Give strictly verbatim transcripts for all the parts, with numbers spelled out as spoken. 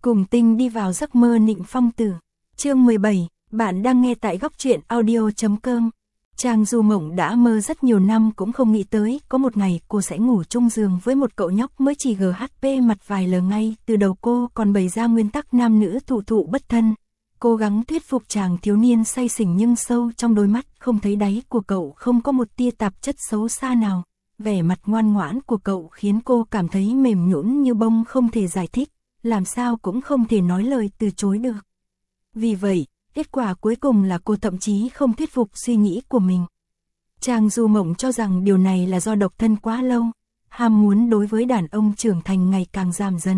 Cùng Tinh đi vào giấc mơ Nịnh Phong Tử. Chương mười bảy, bạn đang nghe tại góc truyện audio chấm com. Trang Du Mộng đã mơ rất nhiều năm cũng không nghĩ tới có một ngày cô sẽ ngủ chung giường với một cậu nhóc mới chỉ giê hát pê mặt vài lờ ngay từ đầu. Cô còn bày ra nguyên tắc nam nữ thụ thụ bất thân, cố gắng thuyết phục chàng thiếu niên say xỉn, nhưng sâu trong đôi mắt không thấy đáy của cậu không có một tia tạp chất xấu xa nào. Vẻ mặt ngoan ngoãn của cậu khiến cô cảm thấy mềm nhũn như bông, không thể giải thích, làm sao cũng không thể nói lời từ chối được. Vì vậy, kết quả cuối cùng là cô thậm chí không thuyết phục suy nghĩ của mình. Trang Du Mộng cho rằng điều này là do độc thân quá lâu, ham muốn đối với đàn ông trưởng thành ngày càng giảm dần.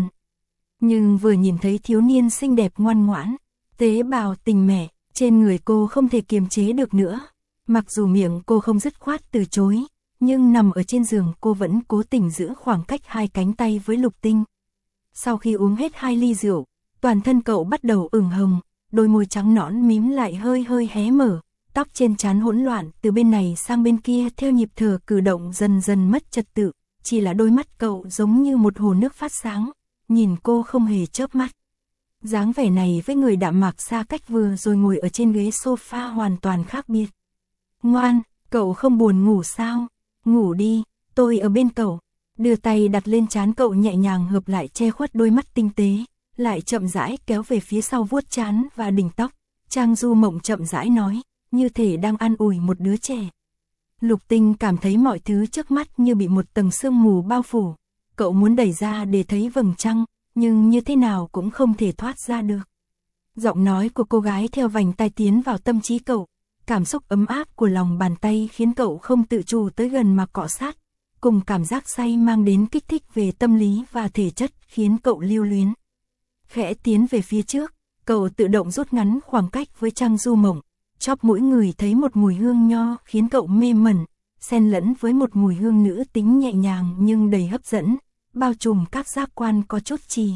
Nhưng vừa nhìn thấy thiếu niên xinh đẹp ngoan ngoãn, tế bào tình mẹ, trên người cô không thể kiềm chế được nữa. Mặc dù miệng cô không dứt khoát từ chối, nhưng nằm ở trên giường cô vẫn cố tình giữ khoảng cách hai cánh tay với Lục Tinh. Sau khi uống hết hai ly rượu, toàn thân cậu bắt đầu ửng hồng, đôi môi trắng nõn mím lại hơi hơi hé mở, tóc trên trán hỗn loạn từ bên này sang bên kia theo nhịp thở cử động dần dần mất trật tự, chỉ là đôi mắt cậu giống như một hồ nước phát sáng, nhìn cô không hề chớp mắt. Dáng vẻ này với người đạm mạc xa cách vừa rồi ngồi ở trên ghế sofa hoàn toàn khác biệt. Ngoan, cậu không buồn ngủ sao? Ngủ đi, tôi ở bên cậu. Đưa tay đặt lên trán cậu, nhẹ nhàng hợp lại che khuất đôi mắt tinh tế, lại chậm rãi kéo về phía sau vuốt trán và đỉnh tóc. Trang Du Mộng chậm rãi nói, như thể đang an ủi một đứa trẻ. Lục Tinh cảm thấy mọi thứ trước mắt như bị một tầng sương mù bao phủ. Cậu muốn đẩy ra để thấy vầng trăng, nhưng như thế nào cũng không thể thoát ra được. Giọng nói của cô gái theo vành tai tiến vào tâm trí cậu. Cảm xúc ấm áp của lòng bàn tay khiến cậu không tự chủ tới gần mà cọ sát, cùng cảm giác say mang đến kích thích về tâm lý và thể chất khiến cậu lưu luyến. Khẽ tiến về phía trước, cậu tự động rút ngắn khoảng cách với Trang Du Mộng, chóp mũi người thấy một mùi hương nho khiến cậu mê mẩn, xen lẫn với một mùi hương nữ tính nhẹ nhàng nhưng đầy hấp dẫn, bao trùm các giác quan có chút trì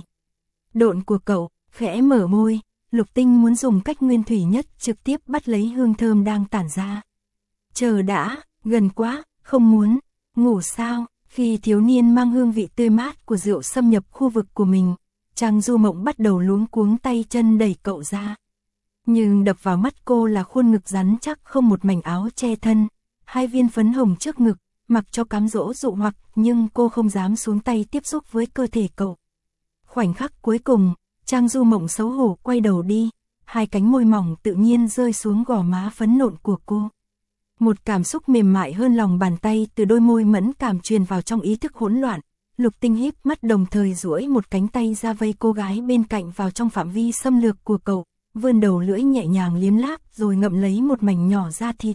độn của cậu. Khẽ mở môi, Lục Tinh muốn dùng cách nguyên thủy nhất trực tiếp bắt lấy hương thơm đang tản ra. Chờ đã, gần quá, không muốn. Ngủ sao? Khi thiếu niên mang hương vị tươi mát của rượu xâm nhập khu vực của mình, Trang Du Mộng bắt đầu luống cuống tay chân đẩy cậu ra. Nhưng đập vào mắt cô là khuôn ngực rắn chắc không một mảnh áo che thân, hai viên phấn hồng trước ngực, mặc cho cám dỗ dụ hoặc, nhưng cô không dám xuống tay tiếp xúc với cơ thể cậu. Khoảnh khắc cuối cùng, Trang Du Mộng xấu hổ quay đầu đi, hai cánh môi mỏng tự nhiên rơi xuống gò má phấn nộn của cô. Một cảm xúc mềm mại hơn lòng bàn tay từ đôi môi mẫn cảm truyền vào trong ý thức hỗn loạn. Lục Tinh híp mắt đồng thời duỗi một cánh tay ra vây cô gái bên cạnh vào trong phạm vi xâm lược của cậu, vươn đầu lưỡi nhẹ nhàng liếm láp rồi ngậm lấy một mảnh nhỏ da thịt.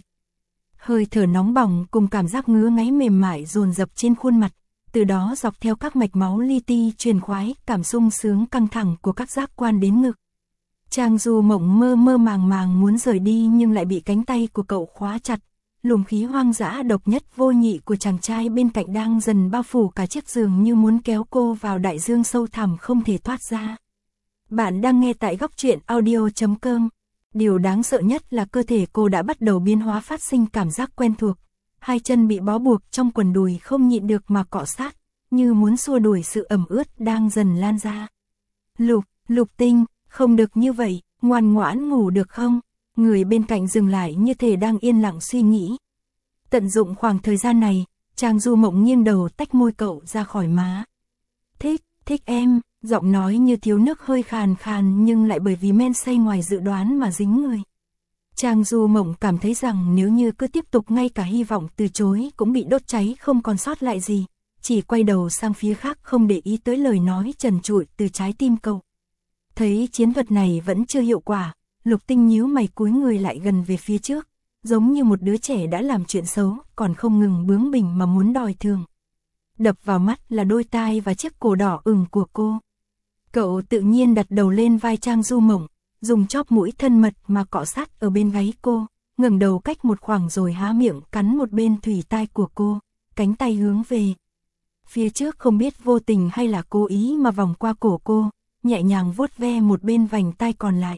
Hơi thở nóng bỏng cùng cảm giác ngứa ngáy mềm mại dồn dập trên khuôn mặt, từ đó dọc theo các mạch máu li ti truyền khoái cảm sung sướng căng thẳng của các giác quan đến ngực. Trang Du Mộng mơ mơ màng màng muốn rời đi nhưng lại bị cánh tay của cậu khóa chặt. Luồng khí hoang dã độc nhất vô nhị của chàng trai bên cạnh đang dần bao phủ cả chiếc giường như muốn kéo cô vào đại dương sâu thẳm không thể thoát ra. Bạn đang nghe tại góc truyện audio chấm com. Điều đáng sợ nhất là cơ thể cô đã bắt đầu biến hóa, phát sinh cảm giác quen thuộc. Hai chân bị bó buộc trong quần đùi không nhịn được mà cọ sát, như muốn xua đuổi sự ẩm ướt đang dần lan ra. Lục, Lục Tinh, không được như vậy, ngoan ngoãn ngủ được không? Người bên cạnh dừng lại như thể đang yên lặng suy nghĩ. Tận dụng khoảng thời gian này, Trang Du Mộng nghiêng đầu tách môi cậu ra khỏi má. Thích, thích em, giọng nói như thiếu nước hơi khàn khàn nhưng lại bởi vì men say ngoài dự đoán mà dính người. Trang Du Mộng cảm thấy rằng nếu như cứ tiếp tục ngay cả hy vọng từ chối cũng bị đốt cháy không còn sót lại gì, chỉ quay đầu sang phía khác không để ý tới lời nói trần trụi từ trái tim cậu. Thấy chiến thuật này vẫn chưa hiệu quả, Lục Tinh nhíu mày cúi người lại gần về phía trước, giống như một đứa trẻ đã làm chuyện xấu, còn không ngừng bướng bỉnh mà muốn đòi thưởng. Đập vào mắt là đôi tai và chiếc cổ đỏ ửng của cô. Cậu tự nhiên đặt đầu lên vai Trang Du Mộng, dùng chóp mũi thân mật mà cọ sát ở bên gáy cô, ngẩng đầu cách một khoảng rồi há miệng cắn một bên thùy tai của cô, cánh tay hướng về phía trước, không biết vô tình hay là cố ý mà vòng qua cổ cô, nhẹ nhàng vuốt ve một bên vành tai còn lại.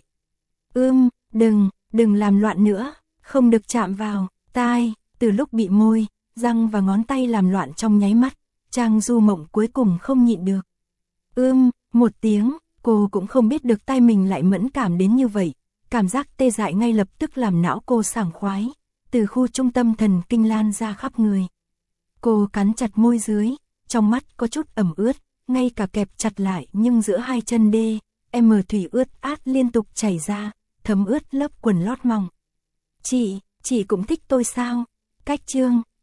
Ưm, đừng, đừng làm loạn nữa, không được chạm vào tai. Từ lúc bị môi, răng và ngón tay làm loạn trong nháy mắt, Trang Du Mộng cuối cùng không nhịn được. Ưm, một tiếng, Cô cũng không biết được tai mình lại mẫn cảm đến như vậy, cảm giác tê dại ngay lập tức làm não cô sảng khoái, từ khu trung tâm thần kinh lan ra khắp người. Cô cắn chặt môi dưới, trong mắt có chút ẩm ướt, ngay cả kẹp chặt lại nhưng giữa hai chân đê, em thủy ướt át liên tục chảy ra, thấm ướt lớp quần lót mỏng. Chị, chị cũng thích tôi sao? Cách chương,